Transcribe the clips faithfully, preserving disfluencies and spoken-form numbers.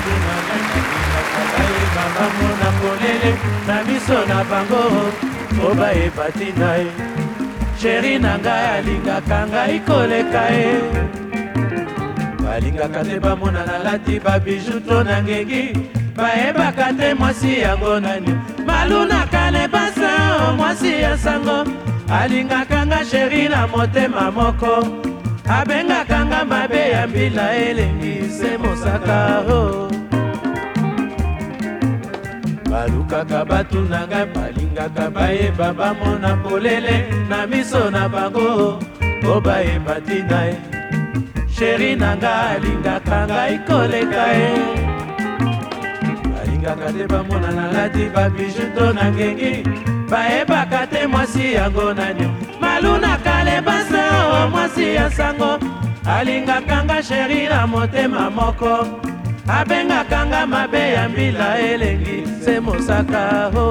bamona polele na miso na bango po bayeba ntina ye sheri na ngai alingaka ngai koleka ye balingaka te bamona nalati babiju to na ngengi bayebaka te mwasi yango nani malunaka le basa mwasi ya sango alingaka nga sheri na motema moko abengaka nga mabe ya mbila elengi se mosaka o balukaka batuna ngai balingaka bayeba bamona polele na miso na bango po bayeba ntina ye sheri na ngai alingaka ngai koleka ye balingaka te bamona nalati babiju to na ngengi bayebaka te mwasi yango nani malunaka le basa o mwasi ya sango alingaka nga sheri na motema moko abengaka nga mabe ya mbila elengi se mosaka o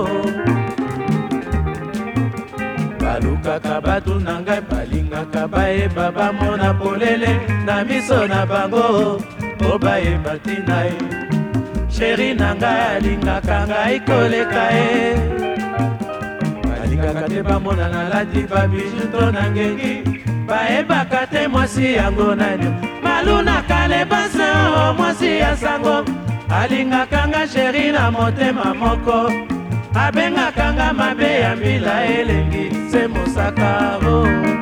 balukaka batuna ngai balingaka bayeba bamona polele na miso na bango po bayeba ntina ye sheri na ngai alingaka ngai koleka ye balingaka te bamona nalati babiju to na ngengi bayebaka te mwasi yango nani malunaka le basa o mwasi ya sango alingaka nga sheri na motema moko abengaka nga mabe ya mbila elengi se mosaka o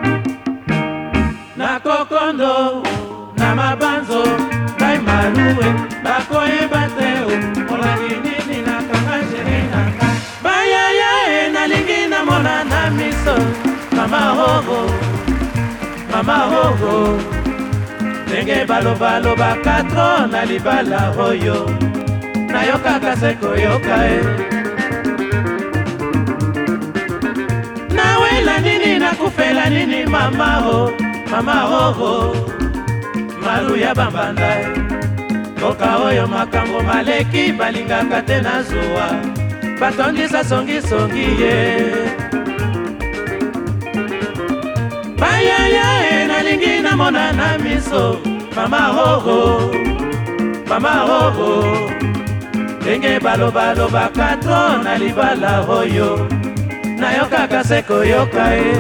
na kokondo na mabanzo ngai malue bakoyeba te o molangi nini nakanga sheri na ngai bayaya e nalingi namona na miso mama hoho mama hoho ndenge balobalobaka tro na libala oyo nayokaka se koyoka e nawela nini nakufela nini mama ho mama hoho malu ya bambanda e mboka oyo makambo maleki balingaka te na zuwa batondisa songisongi ye bayaya e nalingi namona na miso mama hoho mama hoho ndenge balobalobaka tro na libala oyo nayokaka se koyoka e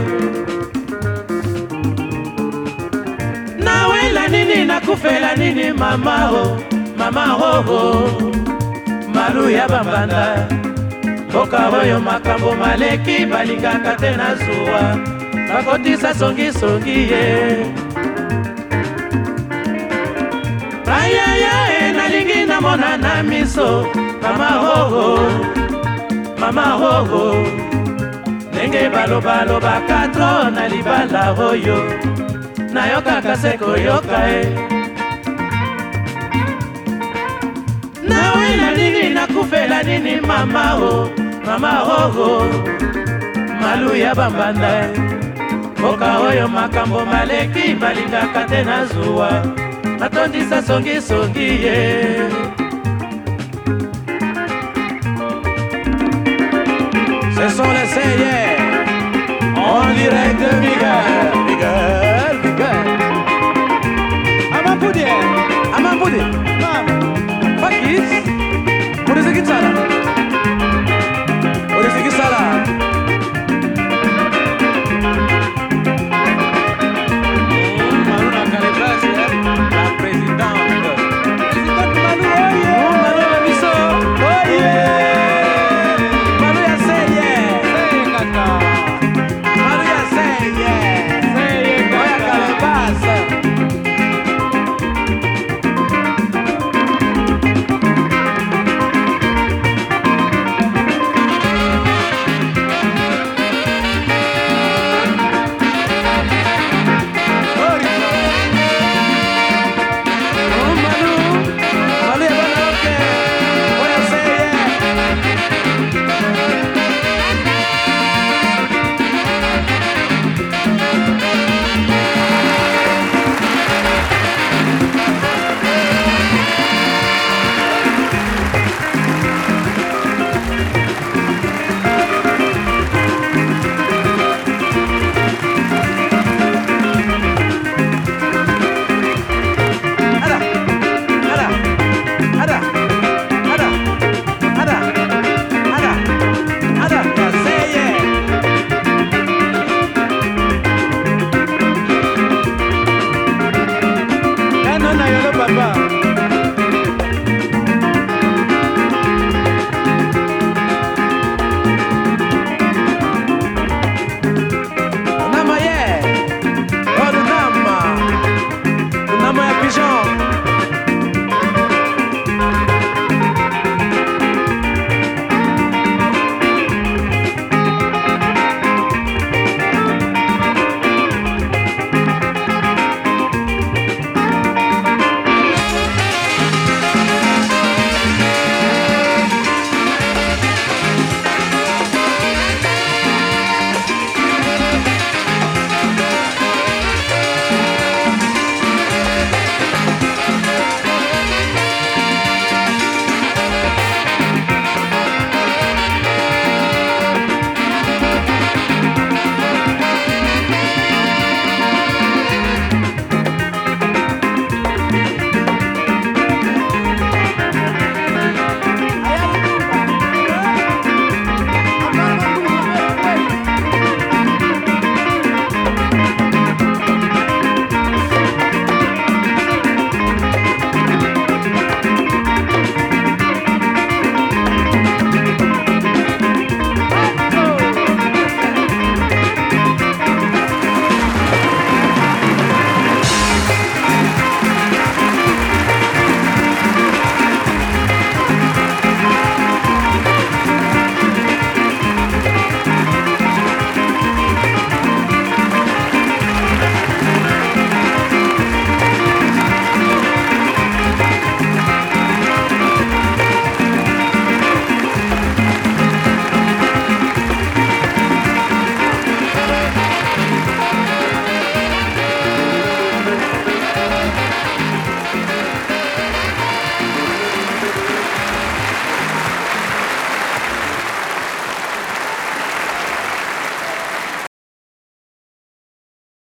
nawela nini nakufela nini mama ho mama hoho malu ya bambanda mboka oyo makambo maleki balingaka te na zuwa bakotisa songisongi ye ayaya e nalingi namona na miso mama hoho mama hoho ndenge balobalobaka tro na libala oyo nayokaka se koyoka e nawela nini nakufela nini mama ho mama hoho malu ya bambanda e mboka oyo makambo maleki balingaka te na zuwa natondisa songisongi ye Ce sont les Seigneurs en direct de Miguel, Miguel, Miguel. Amampudi, Amampudi, Mam, Fakis, Puri Sekitsara.